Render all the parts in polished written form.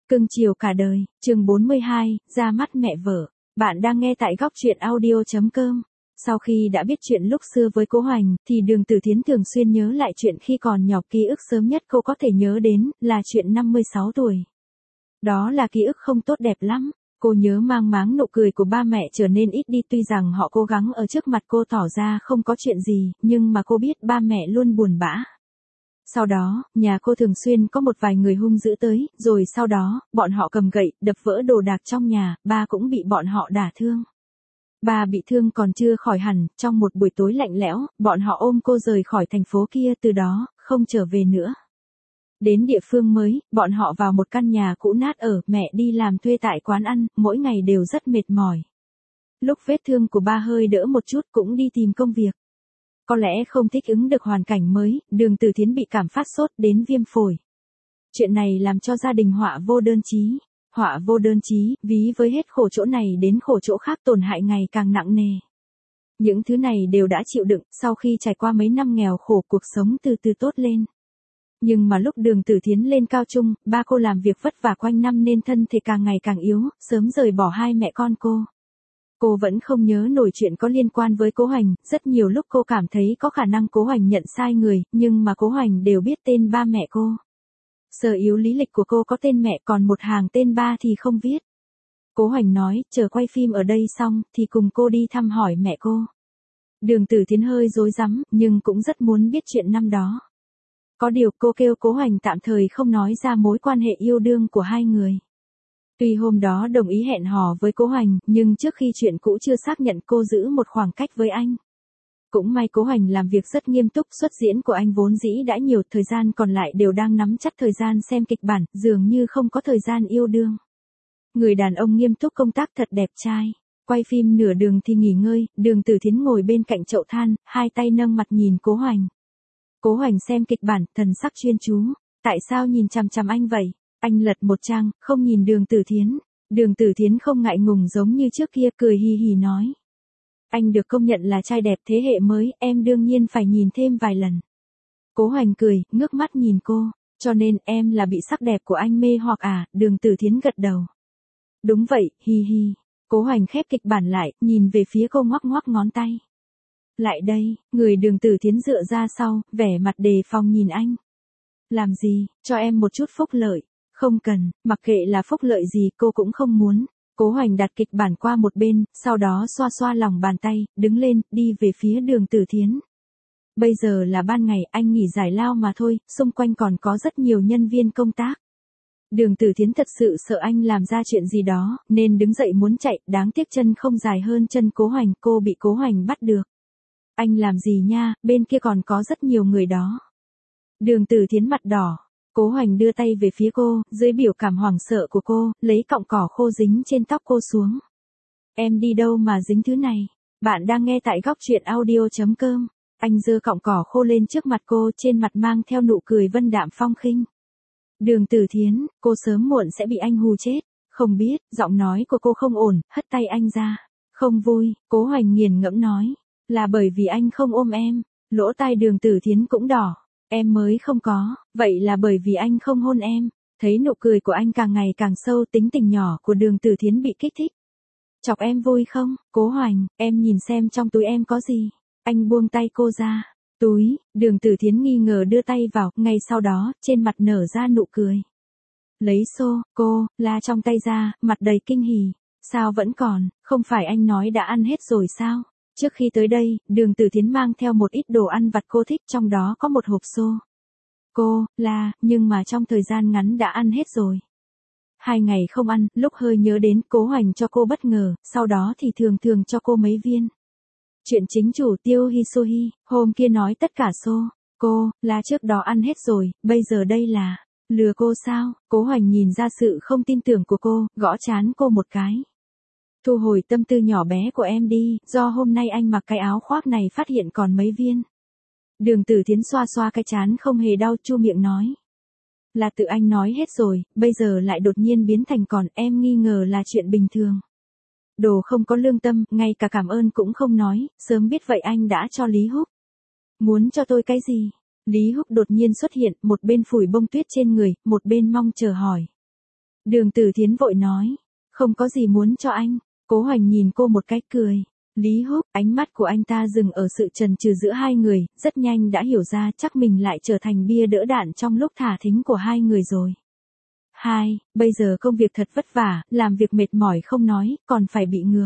Cưng chiều cả đời, chương 42, ra mắt mẹ vợ. Bạn đang nghe tại góc truyện audio.com. Sau khi đã biết chuyện lúc xưa với Cố Hoành, thì Đường Tử Thiến thường xuyên nhớ lại chuyện khi còn nhỏ. Ký ức sớm nhất cô có thể nhớ đến là chuyện 56 tuổi. Đó là ký ức không tốt đẹp lắm. Cô nhớ mang máng nụ cười của ba mẹ trở nên ít đi, tuy rằng họ cố gắng ở trước mặt cô tỏ ra không có chuyện gì, nhưng mà cô biết ba mẹ luôn buồn bã. Sau đó, nhà cô thường xuyên có một vài người hung dữ tới, rồi sau đó, bọn họ cầm gậy, đập vỡ đồ đạc trong nhà, ba cũng bị bọn họ đả thương. Ba bị thương còn chưa khỏi hẳn, trong một buổi tối lạnh lẽo, bọn họ ôm cô rời khỏi thành phố kia, từ đó, không trở về nữa. Đến địa phương mới, bọn họ vào một căn nhà cũ nát ở, mẹ đi làm thuê tại quán ăn, mỗi ngày đều rất mệt mỏi. Lúc vết thương của ba hơi đỡ một chút cũng đi tìm công việc. Có lẽ không thích ứng được hoàn cảnh mới, Đường Tử Thiến bị cảm phát sốt đến viêm phổi. Chuyện này làm cho gia đình họa vô đơn chí. Họa vô đơn chí, ví với hết khổ chỗ này đến khổ chỗ khác, tổn hại ngày càng nặng nề. Những thứ này đều đã chịu đựng, sau khi trải qua mấy năm nghèo khổ, cuộc sống từ từ tốt lên. Nhưng mà lúc Đường Tử Thiến lên cao trung, ba cô làm việc vất vả quanh năm nên thân thể càng ngày càng yếu, sớm rời bỏ hai mẹ con cô. Cô vẫn không nhớ nổi chuyện có liên quan với Cố Hoành, rất nhiều lúc cô cảm thấy có khả năng Cố Hoành nhận sai người, nhưng mà Cố Hoành đều biết tên ba mẹ cô. Sở yếu lý lịch của cô có tên mẹ, còn một hàng tên ba thì không viết. Cố Hoành nói, chờ quay phim ở đây xong, thì cùng cô đi thăm hỏi mẹ cô. Đường Tử Thiến hơi rối rắm, nhưng cũng rất muốn biết chuyện năm đó. Có điều cô kêu Cố Hoành tạm thời không nói ra mối quan hệ yêu đương của hai người. Tuy hôm đó đồng ý hẹn hò với Cố Hoành, nhưng trước khi chuyện cũ chưa xác nhận, cô giữ một khoảng cách với anh. Cũng may Cố Hoành làm việc rất nghiêm túc, xuất diễn của anh vốn dĩ đã nhiều, thời gian còn lại đều đang nắm chắc thời gian xem kịch bản, dường như không có thời gian yêu đương. Người đàn ông nghiêm túc công tác thật đẹp trai. Quay phim nửa đường thì nghỉ ngơi, Đường Tử Thiến ngồi bên cạnh chậu than, hai tay nâng mặt nhìn Cố Hoành. Cố Hoành xem kịch bản, thần sắc chuyên chú. Tại sao nhìn chằm chằm anh vậy? Anh lật một trang, không nhìn Đường Tử Thiến. Đường Tử Thiến không ngại ngùng giống như trước kia, cười hì hì nói. Anh được công nhận là trai đẹp thế hệ mới, em đương nhiên phải nhìn thêm vài lần. Cố Hoành cười, ngước mắt nhìn cô. Cho nên em là bị sắc đẹp của anh mê hoặc à? Đường Tử Thiến gật đầu. Đúng vậy, hi hi. Cố Hoành khép kịch bản lại, nhìn về phía cô ngoắc ngoắc ngón tay. Lại đây, người Đường Tử Thiến dựa ra sau, vẻ mặt đề phòng nhìn anh. Làm gì, cho em một chút phúc lợi. Không cần, mặc kệ là phúc lợi gì cô cũng không muốn. Cố Hoành đặt kịch bản qua một bên, sau đó xoa xoa lòng bàn tay, đứng lên, đi về phía Đường Tử Thiến. Bây giờ là ban ngày, anh nghỉ giải lao mà thôi, xung quanh còn có rất nhiều nhân viên công tác. Đường Tử Thiến thật sự sợ anh làm ra chuyện gì đó, nên đứng dậy muốn chạy, đáng tiếc chân không dài hơn chân Cố Hoành, cô bị Cố Hoành bắt được. Anh làm gì nha, bên kia còn có rất nhiều người đó. Đường Tử Thiến mặt đỏ. Cố Hoành đưa tay về phía cô, dưới biểu cảm hoảng sợ của cô, lấy cọng cỏ khô dính trên tóc cô xuống. Em đi đâu mà dính thứ này? Bạn đang nghe tại góc truyện audio.com. Anh giơ cọng cỏ khô lên trước mặt cô, trên mặt mang theo nụ cười vân đạm phong khinh. Đường Tử Thiến, cô sớm muộn sẽ bị anh hù chết. Không biết, giọng nói của cô không ổn, hất tay anh ra. Không vui, Cố Hoành nghiền ngẫm nói. Là bởi vì anh không ôm em. Lỗ tai Đường Tử Thiến cũng đỏ. Em mới không có, vậy là bởi vì anh không hôn em. Thấy nụ cười của anh càng ngày càng sâu, tính tình nhỏ của Đường Tử Thiến bị kích thích. Chọc em vui không? Cố Hoành, em nhìn xem trong túi em có gì. Anh buông tay cô ra. Túi, Đường Tử Thiến nghi ngờ đưa tay vào, ngay sau đó, trên mặt nở ra nụ cười. Lấy xô, cô, la trong tay ra, mặt đầy kinh hỉ. Sao vẫn còn, không phải anh nói đã ăn hết rồi sao? Trước khi tới đây, Đường Tử Thiến mang theo một ít đồ ăn vặt cô thích, trong đó có một hộp xô. Cô, nhưng mà trong thời gian ngắn đã ăn hết rồi. 2 ngày không ăn, lúc hơi nhớ đến, Cố Hoành cho cô bất ngờ, sau đó thì thường thường cho cô mấy viên. Chuyện chính chủ Tiêu Hisohi, hôm kia nói tất cả xô. Cô, trước đó ăn hết rồi, bây giờ đây là lừa cô sao? Cố Hoành nhìn ra sự không tin tưởng của cô, gõ trán cô một cái. Thu hồi tâm tư nhỏ bé của em đi, do hôm nay anh mặc cái áo khoác này phát hiện còn mấy viên. Đường Tử Thiến xoa xoa cái trán không hề đau, chu miệng nói. Là tự anh nói hết rồi, bây giờ lại đột nhiên biến thành còn, em nghi ngờ là chuyện bình thường. Đồ không có lương tâm, ngay cả cảm ơn cũng không nói, sớm biết vậy anh đã cho Lý Húc. Muốn cho tôi cái gì? Lý Húc đột nhiên xuất hiện, một bên phủi bông tuyết trên người, một bên mong chờ hỏi. Đường Tử Thiến vội nói. Không có gì muốn cho anh. Cố Hoành nhìn cô một cái cười. Lý Húc, ánh mắt của anh ta dừng ở sự chần chừ giữa hai người, rất nhanh đã hiểu ra chắc mình lại trở thành bia đỡ đạn trong lúc thả thính của hai người rồi. Bây giờ công việc thật vất vả, làm việc mệt mỏi không nói, còn phải bị ngược.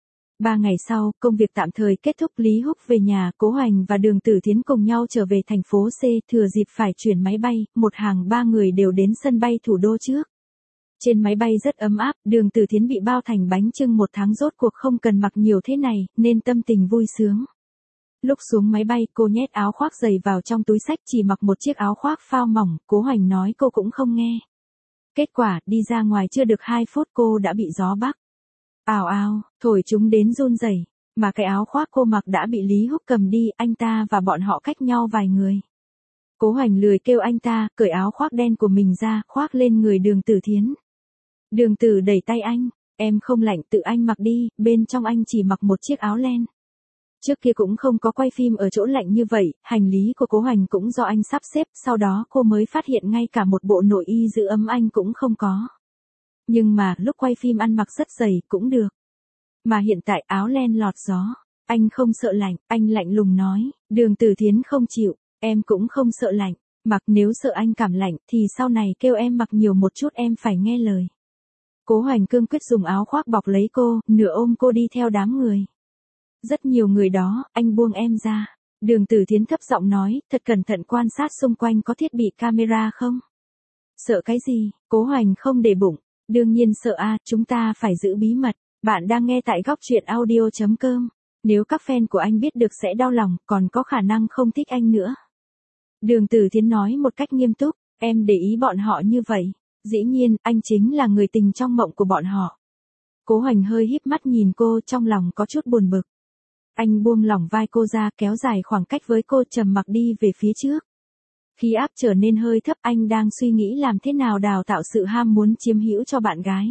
3 ngày sau, công việc tạm thời kết thúc, Lý Húc về nhà, Cố Hoành và Đường Tử Thiến cùng nhau trở về thành phố C, thừa dịp phải chuyển máy bay, một hàng 3 người đều đến sân bay thủ đô trước. Trên máy bay rất ấm áp, Đường Tử Thiến bị bao thành bánh chưng 1 tháng rốt cuộc không cần mặc nhiều thế này, nên tâm tình vui sướng. Lúc xuống máy bay, cô nhét áo khoác dày vào trong túi xách, chỉ mặc một chiếc áo khoác phao mỏng, Cố Hoành nói cô cũng không nghe. Kết quả, đi ra ngoài chưa được 2 phút cô đã bị gió bắc. Ào ào, thổi chúng đến run rẩy, mà cái áo khoác cô mặc đã bị Lý Húc cầm đi, anh ta và bọn họ cách nhau vài người. Cố Hoành lười kêu anh ta, cởi áo khoác đen của mình ra, khoác lên người Đường Tử Thiến. Đường Tử đẩy tay anh, em không lạnh tự anh mặc đi, bên trong anh chỉ mặc một chiếc áo len. Trước kia cũng không có quay phim ở chỗ lạnh như vậy, hành lý của Cố Hoành cũng do anh sắp xếp, sau đó cô mới phát hiện ngay cả một bộ nội y giữ ấm anh cũng không có. Nhưng mà lúc quay phim ăn mặc rất dày cũng được. Mà hiện tại áo len lọt gió, anh không sợ lạnh, anh lạnh lùng nói, Đường Tử Thiến không chịu, em cũng không sợ lạnh, mặc nếu sợ anh cảm lạnh thì sau này kêu em mặc nhiều một chút em phải nghe lời. Cố Hoành cương quyết dùng áo khoác bọc lấy cô, nửa ôm cô đi theo đám người. Rất nhiều người đó, anh buông em ra. Đường Tử Thiến thấp giọng nói, thật cẩn thận quan sát xung quanh có thiết bị camera không? Sợ cái gì? Cố Hoành không để bụng. Đương nhiên sợ a, chúng ta phải giữ bí mật. Bạn đang nghe tại góc truyện audio.com. Nếu các fan của anh biết được sẽ đau lòng, còn có khả năng không thích anh nữa. Đường Tử Thiến nói một cách nghiêm túc, em để ý bọn họ như vậy. Dĩ nhiên, anh chính là người tình trong mộng của bọn họ. Cố Hoành hơi híp mắt nhìn cô, trong lòng có chút buồn bực. Anh buông lỏng vai cô ra, kéo dài khoảng cách với cô, trầm mặc đi về phía trước. Khí áp trở nên hơi thấp, anh đang suy nghĩ làm thế nào đào tạo sự ham muốn chiếm hữu cho bạn gái.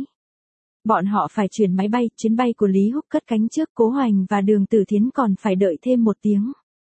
Bọn họ phải chuyển máy bay, chuyến bay của Lý Húc cất cánh trước, Cố Hoành và Đường Tử Thiến còn phải đợi thêm 1 tiếng.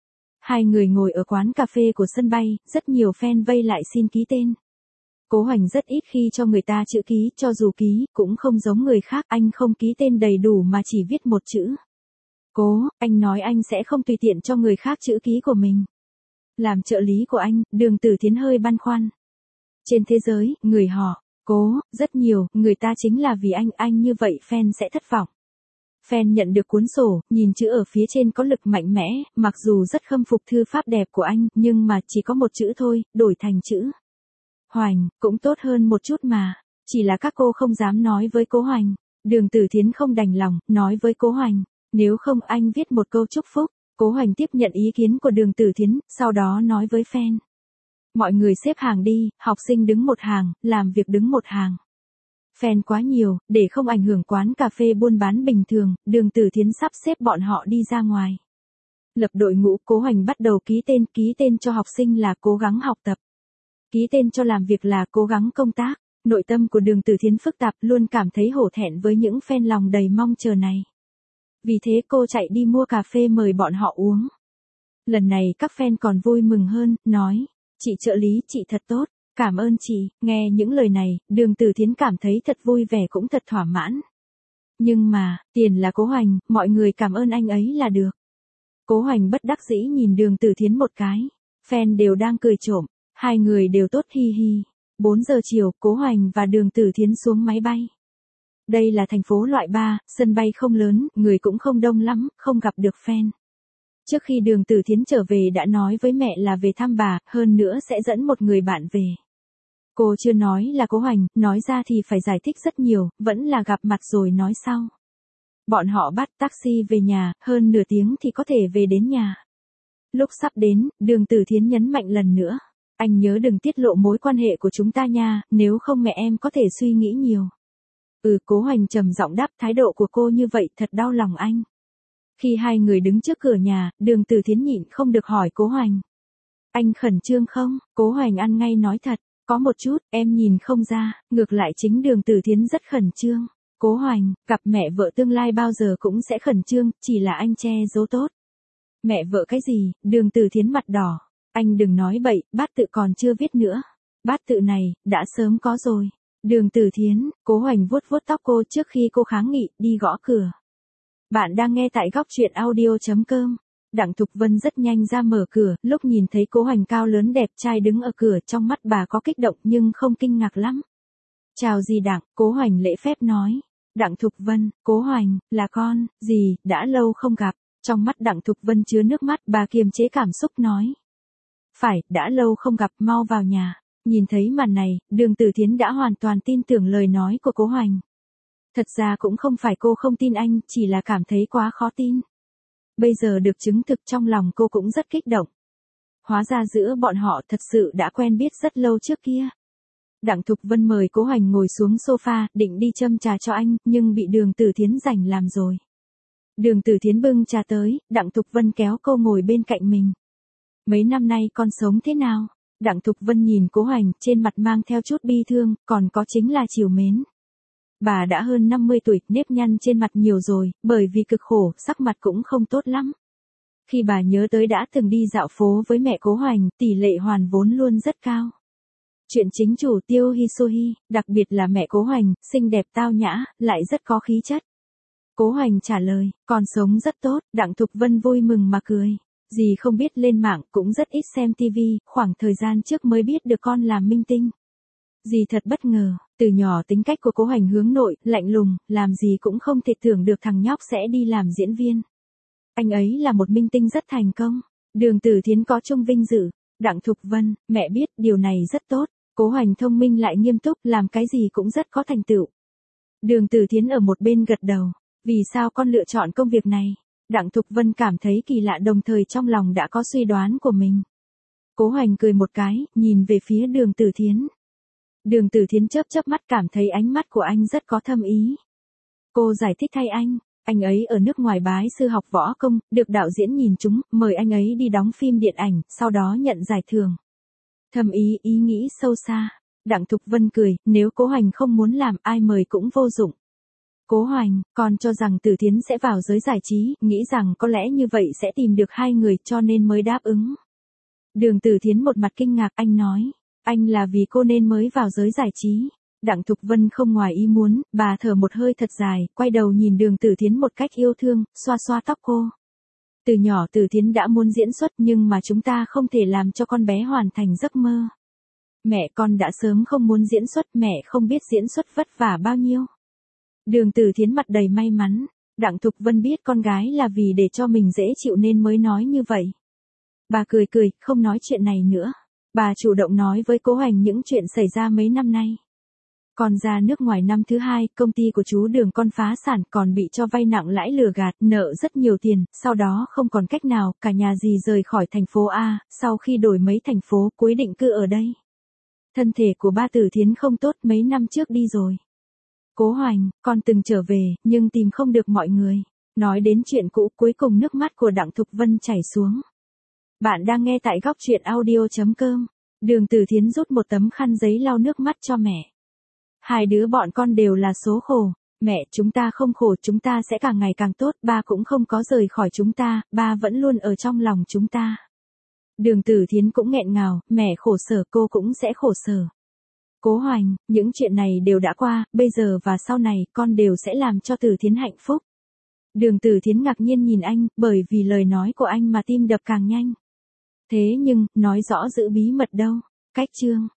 Hai người ngồi ở quán cà phê của sân bay, rất nhiều fan vây lại xin ký tên. Cố Hoành rất ít khi cho người ta chữ ký, cho dù ký, cũng không giống người khác, anh không ký tên đầy đủ mà chỉ viết một chữ. Cố, anh nói anh sẽ không tùy tiện cho người khác chữ ký của mình. Làm trợ lý của anh, Đường Tử Thiến hơi băn khoăn. Trên thế giới, người họ, Cố, rất nhiều, người ta chính là vì anh như vậy fan sẽ thất vọng. Fan nhận được cuốn sổ, nhìn chữ ở phía trên có lực mạnh mẽ, mặc dù rất khâm phục thư pháp đẹp của anh, nhưng mà chỉ có một chữ thôi, đổi thành chữ Hoành, cũng tốt hơn một chút mà. Chỉ là các cô không dám nói với Cố Hoành. Đường Tử Thiến không đành lòng, nói với Cố Hoành. Nếu không anh viết một câu chúc phúc. Cố Hoành tiếp nhận ý kiến của Đường Tử Thiến, sau đó nói với fan. Mọi người xếp hàng đi, học sinh đứng một hàng, làm việc đứng một hàng. Fan quá nhiều, để không ảnh hưởng quán cà phê buôn bán bình thường, Đường Tử Thiến sắp xếp bọn họ đi ra ngoài. Lập đội ngũ, Cố Hoành bắt đầu ký tên cho học sinh là cố gắng học tập. Ký tên cho làm việc là cố gắng công tác. Nội tâm của Đường Tử Thiến phức tạp, luôn cảm thấy hổ thẹn với những fan lòng đầy mong chờ này. Vì thế cô chạy đi mua cà phê mời bọn họ uống. Lần này các fan còn vui mừng hơn, nói, chị trợ lý, chị thật tốt, cảm ơn chị. Nghe những lời này, Đường Tử Thiến cảm thấy thật vui vẻ cũng thật thỏa mãn. Nhưng mà, tiền là Cố Hoành, mọi người cảm ơn anh ấy là được. Cố Hoành bất đắc dĩ nhìn Đường Tử Thiến một cái. Fan đều đang cười trộm, hai người đều tốt hi hi. 4 giờ chiều, Cố Hoành và Đường Tử Thiến xuống máy bay. Đây là thành phố loại 3, sân bay không lớn, người cũng không đông lắm, không gặp được fan. Trước khi Đường Tử Thiến trở về đã nói với mẹ là về thăm bà, hơn nữa sẽ dẫn một người bạn về. Cô chưa nói là Cố Hoành, nói ra thì phải giải thích rất nhiều, vẫn là gặp mặt rồi nói sau. Bọn họ bắt taxi về nhà, hơn nửa tiếng thì có thể về đến nhà. Lúc sắp đến, Đường Tử Thiến nhấn mạnh lần nữa. Anh nhớ đừng tiết lộ mối quan hệ của chúng ta nha, nếu không mẹ em có thể suy nghĩ nhiều. Cố Hoành trầm giọng đáp, thái độ của cô như vậy thật đau lòng anh. Khi hai người đứng trước cửa nhà, Đường Tử Thiến nhịn không được hỏi Cố Hoành. Anh khẩn trương không? Cố Hoành ăn ngay nói thật, có một chút, em nhìn không ra, ngược lại chính Đường Tử Thiến rất khẩn trương. Cố Hoành, gặp mẹ vợ tương lai bao giờ cũng sẽ khẩn trương, chỉ là anh che giấu tốt. Mẹ vợ cái gì? Đường Tử Thiến mặt đỏ. Anh đừng nói bậy, bát tự còn chưa viết nữa. Bát tự này, đã sớm có rồi. Đường Tử Thiến, Cố Hoành vuốt vuốt tóc cô trước khi cô kháng nghị, đi gõ cửa. Bạn đang nghe tại góc truyện audio.com. Đặng Thục Vân rất nhanh ra mở cửa, lúc nhìn thấy Cố Hoành cao lớn đẹp trai đứng ở cửa, trong mắt bà có kích động nhưng không kinh ngạc lắm. Chào dì Đặng, Cố Hoành lễ phép nói. Đặng Thục Vân, Cố Hoành, là con, dì, đã lâu không gặp. Trong mắt Đặng Thục Vân chứa nước mắt, bà kiềm chế cảm xúc nói. Phải, đã lâu không gặp, mau vào nhà. Nhìn thấy màn này, Đường Tử Thiến đã hoàn toàn tin tưởng lời nói của Cố Hoành. Thật ra cũng không phải cô không tin anh, chỉ là cảm thấy quá khó tin. Bây giờ được chứng thực trong lòng cô cũng rất kích động. Hóa ra giữa bọn họ thật sự đã quen biết rất lâu trước kia. Đặng Thục Vân mời Cố Hoành ngồi xuống sofa, định đi châm trà cho anh, nhưng bị Đường Tử Thiến giành làm rồi. Đường Tử Thiến bưng trà tới, Đặng Thục Vân kéo cô ngồi bên cạnh mình. Mấy năm nay con sống thế nào? Đặng Thục Vân nhìn Cố Hoành, trên mặt mang theo chút bi thương, còn có chính là trìu mến. Bà đã hơn 50 tuổi, nếp nhăn trên mặt nhiều rồi, bởi vì cực khổ, sắc mặt cũng không tốt lắm. Khi bà nhớ tới đã từng đi dạo phố với mẹ Cố Hoành, tỷ lệ hoàn vốn luôn rất cao. Chuyện chính chủ Tiêu Hi Sohi, đặc biệt là mẹ Cố Hoành, xinh đẹp tao nhã, lại rất có khí chất. Cố Hoành trả lời, con sống rất tốt, Đặng Thục Vân vui mừng mà cười. Dì không biết lên mạng, cũng rất ít xem tivi, khoảng thời gian trước mới biết được con làm minh tinh. Dì thật bất ngờ, từ nhỏ tính cách của Cố Hoành hướng nội, lạnh lùng, làm gì cũng không thể tưởng được thằng nhóc sẽ đi làm diễn viên. Anh ấy là một minh tinh rất thành công. Đường Tử Thiến có chung vinh dự. Đặng Thục Vân, mẹ biết điều này rất tốt. Cố Hoành thông minh lại nghiêm túc, làm cái gì cũng rất có thành tựu. Đường Tử Thiến ở một bên gật đầu. Vì sao con lựa chọn công việc này? Đặng Thục Vân cảm thấy kỳ lạ, đồng thời trong lòng đã có suy đoán của mình. Cố Hoành cười một cái, nhìn về phía Đường Tử Thiến. Đường Tử Thiến chớp chớp mắt, cảm thấy ánh mắt của anh rất có thâm ý. Cô giải thích thay anh ấy ở nước ngoài bái sư học võ công, được đạo diễn nhìn trúng, mời anh ấy đi đóng phim điện ảnh, sau đó nhận giải thưởng. Thâm ý, ý nghĩ sâu xa. Đặng Thục Vân cười, nếu Cố Hoành không muốn làm, ai mời cũng vô dụng. Cố Hoành, con cho rằng Tử Thiến sẽ vào giới giải trí, nghĩ rằng có lẽ như vậy sẽ tìm được hai người cho nên mới đáp ứng. Đường Tử Thiến một mặt kinh ngạc, anh nói, anh là vì cô nên mới vào giới giải trí. Đặng Thục Vân không ngoài ý muốn, bà thở một hơi thật dài, quay đầu nhìn Đường Tử Thiến một cách yêu thương, xoa xoa tóc cô. Từ nhỏ Tử Thiến đã muốn diễn xuất nhưng mà chúng ta không thể làm cho con bé hoàn thành giấc mơ. Mẹ con đã sớm không muốn diễn xuất, mẹ không biết diễn xuất vất vả bao nhiêu. Đường Tử Thiến mặt đầy may mắn. Đặng Thục Vân biết con gái là vì để cho mình dễ chịu nên mới nói như vậy. Bà cười cười, không nói chuyện này nữa. Bà chủ động nói với Cố Hoành những chuyện xảy ra mấy năm nay. Con ra nước ngoài năm thứ hai, công ty của chú Đường con phá sản, còn bị cho vay nặng lãi lừa gạt, nợ rất nhiều tiền, sau đó không còn cách nào, cả nhà dì rời khỏi thành phố A, sau khi đổi mấy thành phố, quyết định cư ở đây. Thân thể của ba Tử Thiến không tốt, mấy năm trước đi rồi. Cố Hoành, con từng trở về, nhưng tìm không được mọi người. Nói đến chuyện cũ, cuối cùng nước mắt của Đặng Thục Vân chảy xuống. Bạn đang nghe tại góc truyện audio.com. Đường Tử Thiến rút một tấm khăn giấy lau nước mắt cho mẹ. Hai đứa bọn con đều là số khổ. Mẹ, chúng ta không khổ, chúng ta sẽ càng ngày càng tốt, ba cũng không có rời khỏi chúng ta, ba vẫn luôn ở trong lòng chúng ta. Đường Tử Thiến cũng nghẹn ngào, mẹ khổ sở, cô cũng sẽ khổ sở. Cố Hoành, những chuyện này đều đã qua, bây giờ và sau này, con đều sẽ làm cho Tử Thiến hạnh phúc. Đường Tử Thiến ngạc nhiên nhìn anh, bởi vì lời nói của anh mà tim đập càng nhanh. Thế nhưng, nói rõ giữ bí mật đâu. Cách chương.